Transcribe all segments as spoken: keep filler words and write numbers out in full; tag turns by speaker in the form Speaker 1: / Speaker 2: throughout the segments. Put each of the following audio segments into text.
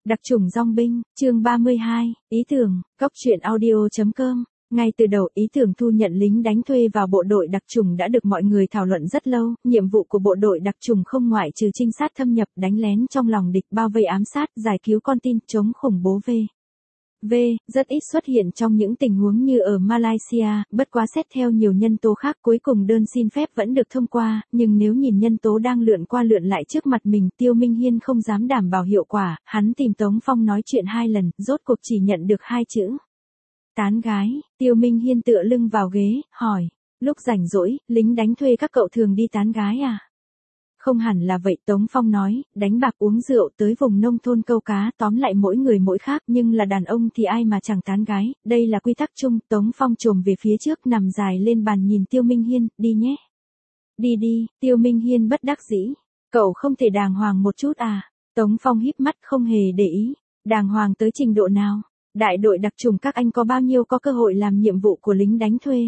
Speaker 1: Đặc chủng dong binh, chương ba mươi hai, ý tưởng, góc truyện audio chấm com. Ngay từ đầu, ý tưởng thu nhận lính đánh thuê vào bộ đội đặc chủng đã được mọi người thảo luận rất lâu. Nhiệm vụ của bộ đội đặc chủng không ngoại trừ trinh sát thâm nhập, đánh lén trong lòng địch, bao vây ám sát, giải cứu con tin, chống khủng bố v. V, rất ít xuất hiện trong những tình huống như ở Malaysia, bất quá xét theo nhiều nhân tố khác cuối cùng đơn xin phép vẫn được thông qua, nhưng nếu nhìn nhân tố đang lượn qua lượn lại trước mặt mình, Tiêu Minh Hiên không dám đảm bảo hiệu quả, hắn tìm Tống Phong nói chuyện hai lần, rốt cuộc chỉ nhận được hai chữ. Tán gái. Tiêu Minh Hiên tựa lưng vào ghế, hỏi, lúc rảnh rỗi, lính đánh thuê các cậu thường đi tán gái à? Không hẳn là vậy, Tống Phong nói, đánh bạc uống rượu tới vùng nông thôn câu cá, tóm lại mỗi người mỗi khác, nhưng là đàn ông thì ai mà chẳng tán gái, đây là quy tắc chung. Tống Phong chồm về phía trước nằm dài lên bàn nhìn Tiêu Minh Hiên, đi nhé. Đi đi, Tiêu Minh Hiên bất đắc dĩ, cậu không thể đàng hoàng một chút à? Tống Phong híp mắt không hề để ý, đàng hoàng tới trình độ nào? Đại đội đặc chủng các anh có bao nhiêu có cơ hội làm nhiệm vụ của lính đánh thuê?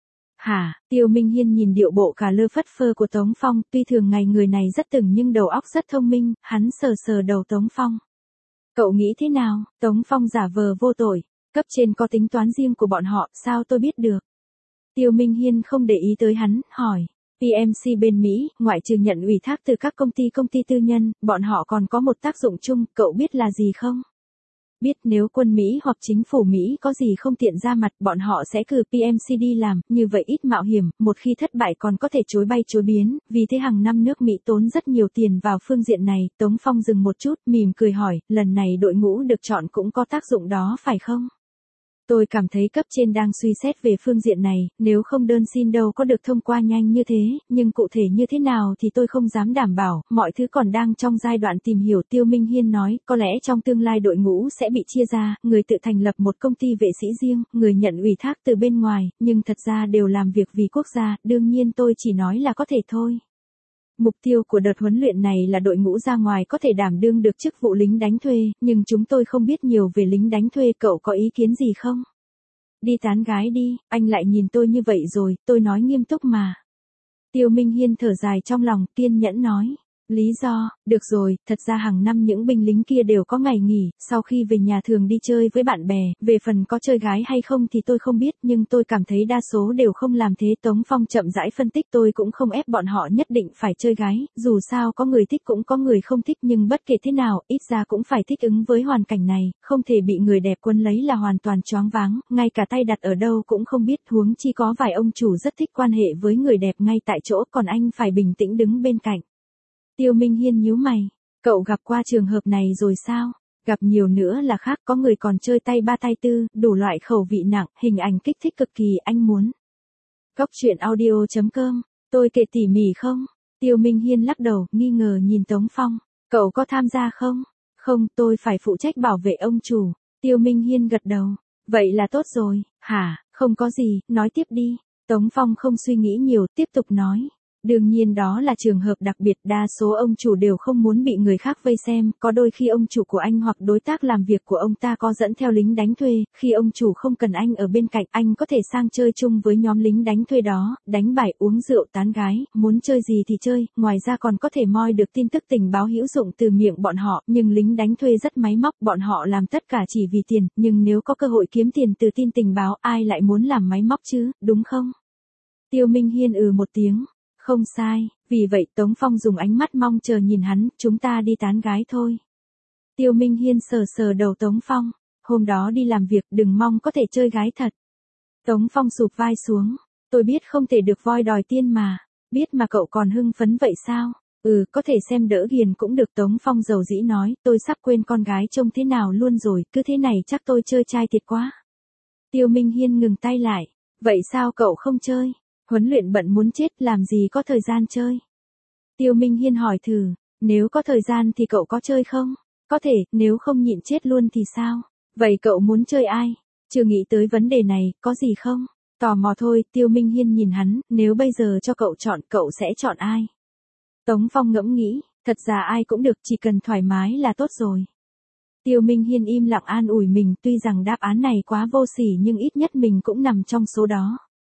Speaker 1: Hả? Tiêu Minh Hiên nhìn điệu bộ cả lơ phất phơ của Tống Phong, tuy thường ngày người này rất từng nhưng đầu óc rất thông minh, hắn sờ sờ đầu Tống Phong. Cậu nghĩ thế nào? Tống Phong giả vờ vô tội, cấp trên có tính toán riêng của bọn họ, sao tôi biết được? Tiêu Minh Hiên không để ý tới hắn, hỏi, pê em xê bên Mỹ, ngoại trừ nhận ủy thác từ các công ty công ty tư nhân, bọn họ còn có một tác dụng chung, cậu biết là gì không? Biết, nếu quân Mỹ hoặc chính phủ Mỹ có gì không tiện ra mặt, bọn họ sẽ cử pê em xê đi làm, như vậy ít mạo hiểm, một khi thất bại còn có thể chối bay chối biến, vì thế hàng năm nước Mỹ tốn rất nhiều tiền vào phương diện này. Tống Phong dừng một chút, mỉm cười hỏi, lần này đội ngũ được chọn cũng có tác dụng đó phải không? Tôi cảm thấy cấp trên đang suy xét về phương diện này, nếu không đơn xin đâu có được thông qua nhanh như thế, nhưng cụ thể như thế nào thì tôi không dám đảm bảo, mọi thứ còn đang trong giai đoạn tìm hiểu. Tiêu Minh Hiên nói, có lẽ trong tương lai đội ngũ sẽ bị chia ra, người tự thành lập một công ty vệ sĩ riêng, người nhận ủy thác từ bên ngoài, nhưng thật ra đều làm việc vì quốc gia, đương nhiên tôi chỉ nói là có thể thôi. Mục tiêu của đợt huấn luyện này là đội ngũ ra ngoài có thể đảm đương được chức vụ lính đánh thuê, nhưng chúng tôi không biết nhiều về lính đánh thuê, cậu có ý kiến gì không? Đi tán gái đi, anh lại nhìn tôi như vậy rồi, tôi nói nghiêm túc mà. Tiêu Minh Hiên thở dài trong lòng, kiên nhẫn nói. Lý do, được rồi, thật ra hàng năm những binh lính kia đều có ngày nghỉ, sau khi về nhà thường đi chơi với bạn bè, về phần có chơi gái hay không thì tôi không biết, nhưng tôi cảm thấy đa số đều không làm thế. Tống Phong chậm rãi phân tích, tôi cũng không ép bọn họ nhất định phải chơi gái, dù sao có người thích cũng có người không thích, nhưng bất kể thế nào, ít ra cũng phải thích ứng với hoàn cảnh này, không thể bị người đẹp quấn lấy là hoàn toàn choáng váng, ngay cả tay đặt ở đâu cũng không biết, huống chi có vài ông chủ rất thích quan hệ với người đẹp ngay tại chỗ, còn anh phải bình tĩnh đứng bên cạnh. Tiêu Minh Hiên nhíu mày, cậu gặp qua trường hợp này rồi sao? Gặp nhiều nữa là khác, có người còn chơi tay ba tay tư, đủ loại khẩu vị nặng, hình ảnh kích thích cực kỳ, anh muốn. Góc truyện audio chấm com, tôi kể tỉ mỉ không? Tiêu Minh Hiên lắc đầu, nghi ngờ nhìn Tống Phong, cậu có tham gia không? Không, tôi phải phụ trách bảo vệ ông chủ. Tiêu Minh Hiên gật đầu, vậy là tốt rồi. Hả, không có gì, nói tiếp đi. Tống Phong không suy nghĩ nhiều, tiếp tục nói. Đương nhiên đó là trường hợp đặc biệt, đa số ông chủ đều không muốn bị người khác vây xem, có đôi khi ông chủ của anh hoặc đối tác làm việc của ông ta có dẫn theo lính đánh thuê, khi ông chủ không cần anh ở bên cạnh, anh có thể sang chơi chung với nhóm lính đánh thuê đó, đánh bài, uống rượu, tán gái, muốn chơi gì thì chơi, ngoài ra còn có thể moi được tin tức tình báo hữu dụng từ miệng bọn họ, nhưng lính đánh thuê rất máy móc, bọn họ làm tất cả chỉ vì tiền, nhưng nếu có cơ hội kiếm tiền từ tin tình báo, ai lại muốn làm máy móc chứ, đúng không? Tiêu Minh Hiên ừ một tiếng. Không sai, vì vậy Tống Phong dùng ánh mắt mong chờ nhìn hắn, chúng ta đi tán gái thôi. Tiêu Minh Hiên sờ sờ đầu Tống Phong, hôm đó đi làm việc đừng mong có thể chơi gái thật. Tống Phong sụp vai xuống, tôi biết không thể được voi đòi tiên mà, biết mà cậu còn hưng phấn vậy sao? Ừ, có thể xem đỡ ghiền cũng được. Tống Phong dầu dĩ nói, tôi sắp quên con gái trông thế nào luôn rồi, cứ thế này chắc tôi chơi trai thiệt quá. Tiêu Minh Hiên ngừng tay lại, vậy sao cậu không chơi? Huấn luyện bận muốn chết, làm gì có thời gian chơi. Tiêu Minh Hiên hỏi thử, nếu có thời gian thì cậu có chơi không? Có thể, nếu không nhịn chết luôn thì sao? Vậy cậu muốn chơi ai? Chưa nghĩ tới vấn đề này, có gì không? Tò mò thôi. Tiêu Minh Hiên nhìn hắn, nếu bây giờ cho cậu chọn, cậu sẽ chọn ai? Tống Phong ngẫm nghĩ, thật ra ai cũng được, chỉ cần thoải mái là tốt rồi. Tiêu Minh Hiên im lặng an ủi mình, tuy rằng đáp án này quá vô sỉ nhưng ít nhất mình cũng nằm trong số đó.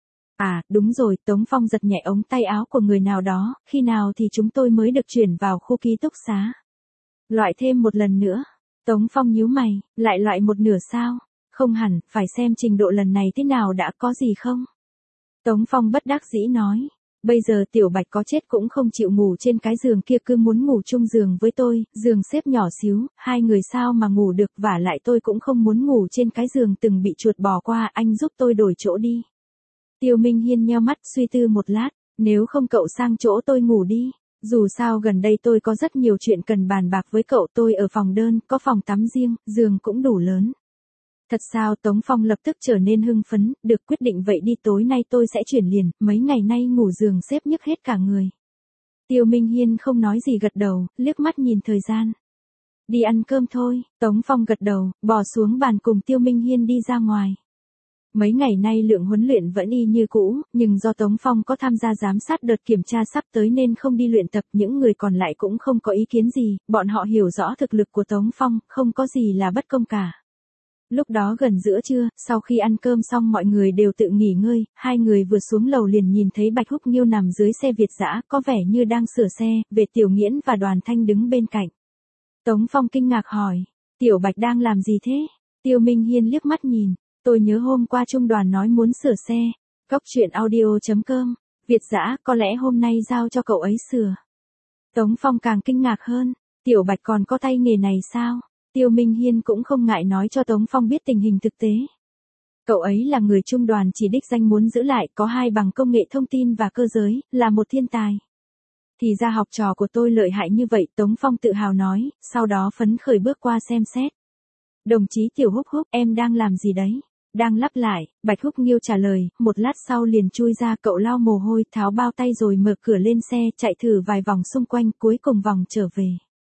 Speaker 1: À, đúng rồi, Tống Phong giật nhẹ ống tay áo của người nào đó, khi nào thì chúng tôi mới được chuyển vào khu ký túc xá? Loại thêm một lần nữa. Tống Phong nhíu mày, lại loại một nửa sao? Không hẳn, phải xem trình độ lần này thế nào đã, có gì không? Tống Phong bất đắc dĩ nói. Bây giờ Tiểu Bạch có chết cũng không chịu ngủ trên cái giường kia, cứ muốn ngủ chung giường với tôi, giường xếp nhỏ xíu, hai người sao mà ngủ được, vả lại tôi cũng không muốn ngủ trên cái giường từng bị chuột bò qua, anh giúp tôi đổi chỗ đi. Tiêu Minh Hiên nheo mắt suy tư một lát, nếu không cậu sang chỗ tôi ngủ đi, dù sao gần đây tôi có rất nhiều chuyện cần bàn bạc với cậu, tôi ở phòng đơn, có phòng tắm riêng, giường cũng đủ lớn. Thật sao? Tống Phong lập tức trở nên hưng phấn, được, quyết định vậy đi, tối nay tôi sẽ chuyển liền, mấy ngày nay ngủ giường xếp nhức hết cả người. Tiêu Minh Hiên không nói gì gật đầu, liếc mắt nhìn thời gian. Đi ăn cơm thôi, Tống Phong gật đầu, bò xuống bàn cùng Tiêu Minh Hiên đi ra ngoài. Mấy ngày nay lượng huấn luyện vẫn y như cũ, nhưng do Tống Phong có tham gia giám sát đợt kiểm tra sắp tới nên không đi luyện tập, những người còn lại cũng không có ý kiến gì, bọn họ hiểu rõ thực lực của Tống Phong, không có gì là bất công cả. Lúc đó gần giữa trưa, sau khi ăn cơm xong mọi người đều tự nghỉ ngơi, hai người vừa xuống lầu liền nhìn thấy Bạch Húc Nghiêu nằm dưới xe Việt dã, có vẻ như đang sửa xe, Vệ Tiểu Nghiễn và Đoàn Thanh đứng bên cạnh. Tống Phong kinh ngạc hỏi, Tiểu Bạch đang làm gì thế? Tiêu Minh Hiên liếc mắt nhìn, tôi nhớ hôm qua Trung Đoàn nói muốn sửa xe. Cóc truyện audio chấm com, Việt dã, có lẽ hôm nay giao cho cậu ấy sửa. Tống Phong càng kinh ngạc hơn, Tiểu Bạch còn có tay nghề này sao? Tiêu Minh Hiên cũng không ngại nói cho Tống Phong biết tình hình thực tế. Cậu ấy là người Trung Đoàn chỉ đích danh muốn giữ lại, có hai bằng công nghệ thông tin và cơ giới, là một thiên tài. Thì ra học trò của tôi lợi hại như vậy, Tống Phong tự hào nói, sau đó phấn khởi bước qua xem xét. Đồng chí Tiểu Húc Húc, em đang làm gì đấy? Đang lắp lại, Bạch Húc Nghiêu trả lời, một lát sau liền chui ra, cậu lau mồ hôi, tháo bao tay rồi mở cửa lên xe, chạy thử vài vòng xung quanh, cuối cùng vòng trở về.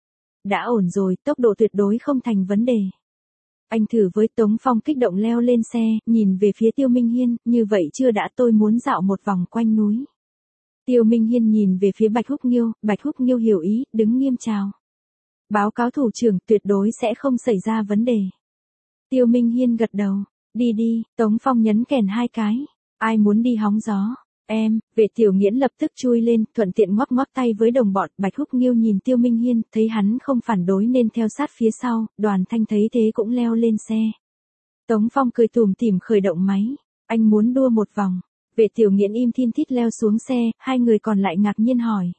Speaker 1: Đã ổn rồi, tốc độ tuyệt đối không thành vấn đề. Anh thử với. Tống Phong kích động leo lên xe, nhìn về phía Tiêu Minh Hiên, như vậy chưa đã, tôi muốn dạo một vòng quanh núi. Tiêu Minh Hiên nhìn về phía Bạch Húc Nghiêu, Bạch Húc Nghiêu hiểu ý, đứng nghiêm chào. Báo cáo thủ trưởng, tuyệt đối sẽ không xảy ra vấn đề. Tiêu Minh Hiên gật đầu, đi đi, Tống Phong nhấn kèn hai cái, ai muốn đi hóng gió? Em, Vệ Tiểu Nghiễn lập tức chui lên, thuận tiện ngoắc ngoắc tay với đồng bọn. Bạch Húc Nghiêu nhìn Tiêu Minh Hiên, thấy hắn không phản đối nên theo sát phía sau, Đoàn Thanh thấy thế cũng leo lên xe. Tống Phong cười tủm tỉm khởi động máy, anh muốn đua một vòng. Vệ Tiểu Nghiễn im thin thít leo xuống xe, hai người còn lại ngạc nhiên hỏi.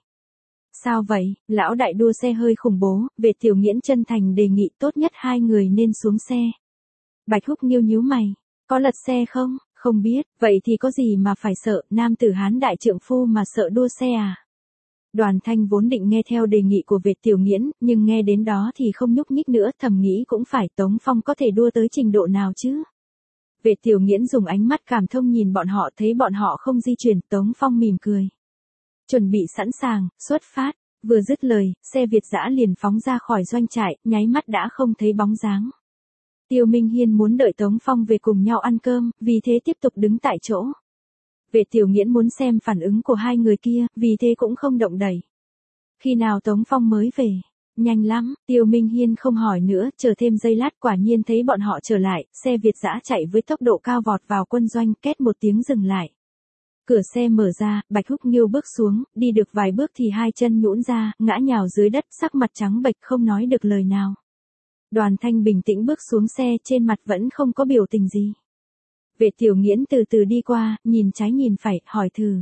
Speaker 1: Sao vậy, lão đại đua xe hơi khủng bố, Vệ Tiểu Nghiễn chân thành đề nghị tốt nhất hai người nên xuống xe. Bạch Húc Nghiêu nhíu mày, có lật xe không? Không biết, vậy thì có gì mà phải sợ, nam tử Hán đại trượng phu mà sợ đua xe à? Đoàn Thanh vốn định nghe theo đề nghị của Vệ Tiểu Nghiễn, nhưng nghe đến đó thì không nhúc nhích nữa, thầm nghĩ cũng phải, Tống Phong có thể đua tới trình độ nào chứ? Vệ Tiểu Nghiễn dùng ánh mắt cảm thông nhìn bọn họ, thấy bọn họ không di chuyển, Tống Phong mỉm cười. Chuẩn bị sẵn sàng, xuất phát, vừa dứt lời, xe Việt dã liền phóng ra khỏi doanh trại, nháy mắt đã không thấy bóng dáng. Tiêu Minh Hiên muốn đợi Tống Phong về cùng nhau ăn cơm, vì thế tiếp tục đứng tại chỗ. Vệ Tiểu Nghiễn muốn xem phản ứng của hai người kia, vì thế cũng không động đẩy. Khi nào Tống Phong mới về? Nhanh lắm, Tiêu Minh Hiên không hỏi nữa, chờ thêm giây lát quả nhiên thấy bọn họ trở lại, xe Việt dã chạy với tốc độ cao vọt vào quân doanh, két một tiếng dừng lại. Cửa xe mở ra, Bạch Húc Nghiêu bước xuống, đi được vài bước thì hai chân nhũn ra, ngã nhào dưới đất, sắc mặt trắng bệch không nói được lời nào. Đoàn Thanh bình tĩnh bước xuống xe, trên mặt vẫn không có biểu tình gì. Vệ Tiểu Nghiễn từ từ đi qua, nhìn trái nhìn phải, hỏi thử.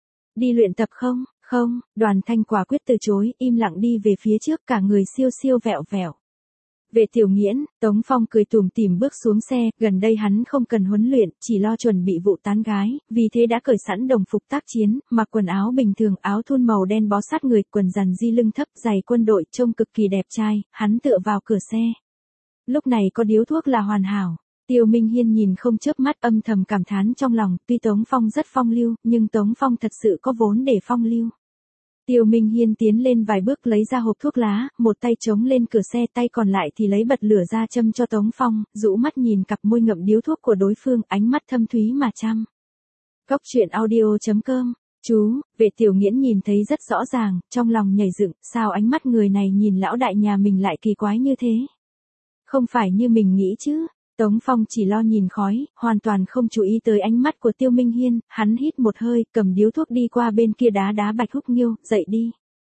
Speaker 1: Đi luyện tập không? Không, Đoàn Thanh quả quyết từ chối, im lặng đi về phía trước, cả người siêu siêu vẹo vẹo. Vệ Tiểu Nghiễn, Tống Phong cười tủm tỉm bước xuống xe, gần đây hắn không cần huấn luyện, chỉ lo chuẩn bị vụ tán gái, vì thế đã cởi sẵn đồng phục tác chiến, mặc quần áo bình thường, áo thun màu đen bó sát người, quần rằn di lưng thấp, giày quân đội, trông cực kỳ đẹp trai, hắn tựa vào cửa xe. Lúc này có điếu thuốc là hoàn hảo. Tiêu Minh Hiên nhìn không chớp mắt, âm thầm cảm thán trong lòng, tuy Tống Phong rất phong lưu, nhưng Tống Phong thật sự có vốn để phong lưu. Tiêu Minh Hiên tiến lên vài bước lấy ra hộp thuốc lá, một tay chống lên cửa xe, tay còn lại thì lấy bật lửa ra châm cho Tống Phong, rũ mắt nhìn cặp môi ngậm điếu thuốc của đối phương, ánh mắt thâm thúy mà chăm. Cóc truyện audio chấm com, chú, Vệ Tiểu Nghiễn nhìn thấy rất rõ ràng, trong lòng nhảy dựng, sao ánh mắt người này nhìn lão đại nhà mình lại kỳ quái như thế? Không phải như mình nghĩ chứ? Tống Phong chỉ lo nhìn khói, hoàn toàn không chú ý tới ánh mắt của Tiêu Minh Hiên, hắn hít một hơi, cầm điếu thuốc đi qua bên kia đá đá Bạch Húc Nghiêu, dậy đi.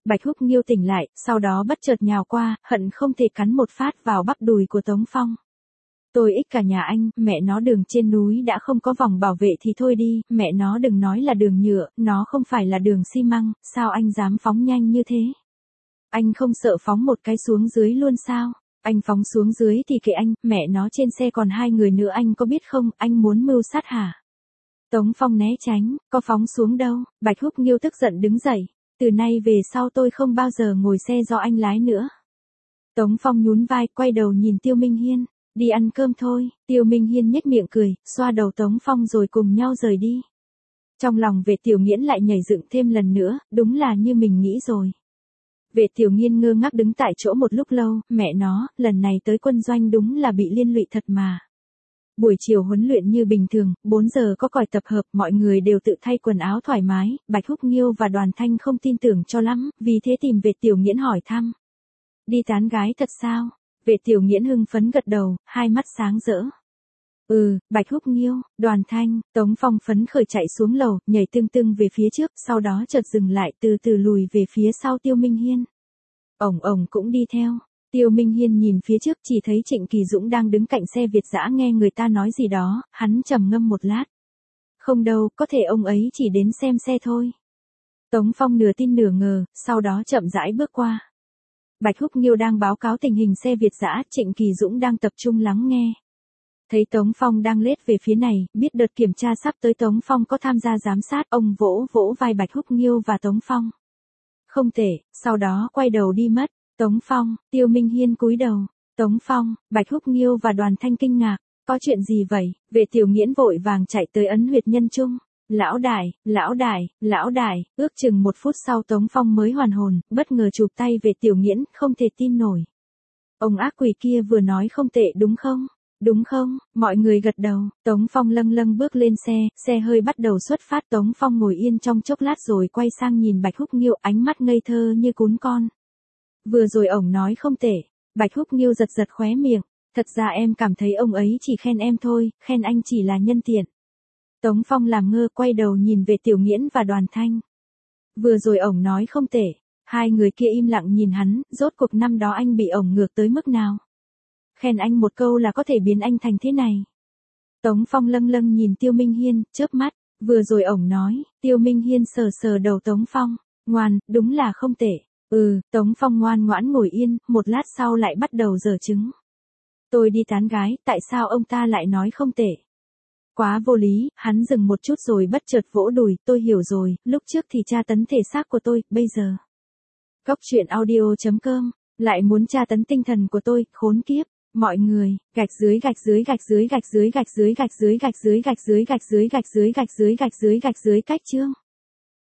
Speaker 1: Bạch Húc Nghiêu tỉnh lại, sau đó bất chợt nhào qua, hận không thể cắn một phát vào bắp đùi của Tống Phong. Tôi ích cả nhà anh, mẹ nó đường trên núi đã không có vòng bảo vệ thì thôi đi, mẹ nó đừng nói là đường nhựa, nó không phải là đường xi măng, sao anh dám phóng nhanh như thế? Anh không sợ phóng một cái xuống dưới luôn sao? Anh phóng xuống dưới thì kệ anh, mẹ nó trên xe còn hai người nữa anh có biết không, anh muốn mưu sát hả? Tống Phong né tránh, có phóng xuống đâu, Bạch Húc Nghiêu tức giận đứng dậy, từ nay về sau tôi không bao giờ ngồi xe do anh lái nữa. Tống Phong nhún vai, quay đầu nhìn Tiêu Minh Hiên, đi ăn cơm thôi, Tiêu Minh Hiên nhếch miệng cười, xoa đầu Tống Phong rồi cùng nhau rời đi. Trong lòng Vệ Tiểu Nghiễn lại nhảy dựng thêm lần nữa, đúng là như mình nghĩ rồi. Vệ Tiểu Nghiên ngơ ngác đứng tại chỗ một lúc lâu, mẹ nó, lần này tới quân doanh đúng là bị liên lụy thật mà. Buổi chiều huấn luyện như bình thường, bốn giờ có còi tập hợp, mọi người đều tự thay quần áo thoải mái, Bạch Húc Nghiêu và Đoàn Thanh không tin tưởng cho lắm, vì thế tìm Vệ Tiểu Nghiễn hỏi thăm. Đi tán gái thật sao? Vệ Tiểu Nghiễn hưng phấn gật đầu, hai mắt sáng rỡ. Ừ, Bạch Húc Nghiêu, Đoàn Thanh, Tống Phong phấn khởi chạy xuống lầu, nhảy tưng tưng về phía trước, sau đó chợt dừng lại từ từ lùi về phía sau Tiêu Minh Hiên. Ổng ổng cũng đi theo. Tiêu Minh Hiên nhìn phía trước chỉ thấy Trịnh Kỳ Dũng đang đứng cạnh xe Việt dã nghe người ta nói gì đó, hắn trầm ngâm một lát. Không đâu, có thể ông ấy chỉ đến xem xe thôi. Tống Phong nửa tin nửa ngờ, sau đó chậm rãi bước qua. Bạch Húc Nghiêu đang báo cáo tình hình xe Việt dã, Trịnh Kỳ Dũng đang tập trung lắng nghe. Thấy Tống Phong đang lết về phía này, biết đợt kiểm tra sắp tới Tống Phong có tham gia giám sát, ông vỗ vỗ vai Bạch Húc Nghiêu và Tống Phong. Không tệ, sau đó quay đầu đi mất. Tống Phong, Tiêu Minh Hiên cúi đầu. Tống Phong, Bạch Húc Nghiêu và Đoàn Thanh kinh ngạc. Có chuyện gì vậy? Vệ Tiểu Nghiễn vội vàng chạy tới ấn huyệt nhân trung. Lão đại, lão đại, lão đại, ước chừng một phút sau Tống Phong mới hoàn hồn, bất ngờ chụp tay Vệ Tiểu Nghiễn, không thể tin nổi. Ông ác quỷ kia vừa nói không tệ đúng không? Đúng không? Mọi người gật đầu, Tống Phong lâng lâng bước lên xe, xe hơi bắt đầu xuất phát. Tống Phong ngồi yên trong chốc lát rồi quay sang nhìn Bạch Húc Nghiêu, ánh mắt ngây thơ như cún con. Vừa rồi ổng nói không tệ, Bạch Húc Nghiêu giật giật khóe miệng, thật ra em cảm thấy ông ấy chỉ khen em thôi, khen anh chỉ là nhân tiện. Tống Phong làm ngơ quay đầu nhìn về Tiểu Nghiễn và Đoàn Thanh. Vừa rồi ổng nói không tệ, hai người kia im lặng nhìn hắn, rốt cuộc năm đó anh bị ổng ngược tới mức nào? Khen anh một câu là có thể biến anh thành thế này. Tống Phong lâng lâng nhìn Tiêu Minh Hiên, chớp mắt, vừa rồi ổng nói, Tiêu Minh Hiên sờ sờ đầu Tống Phong, ngoan, đúng là không tệ. Ừ, Tống Phong ngoan ngoãn ngồi yên, một lát sau lại bắt đầu giở trứng. Tôi đi tán gái, tại sao ông ta lại nói không tệ? Quá vô lý, hắn dừng một chút rồi bất chợt vỗ đùi, tôi hiểu rồi, lúc trước thì tra tấn thể xác của tôi, bây giờ. Cốc truyện audio chấm com, lại muốn tra tấn tinh thần của tôi, khốn kiếp. Mọi người, gạch dưới gạch dưới gạch dưới gạch dưới gạch dưới gạch dưới gạch dưới gạch dưới gạch dưới gạch dưới gạch dưới gạch dưới gạch dưới cách chương.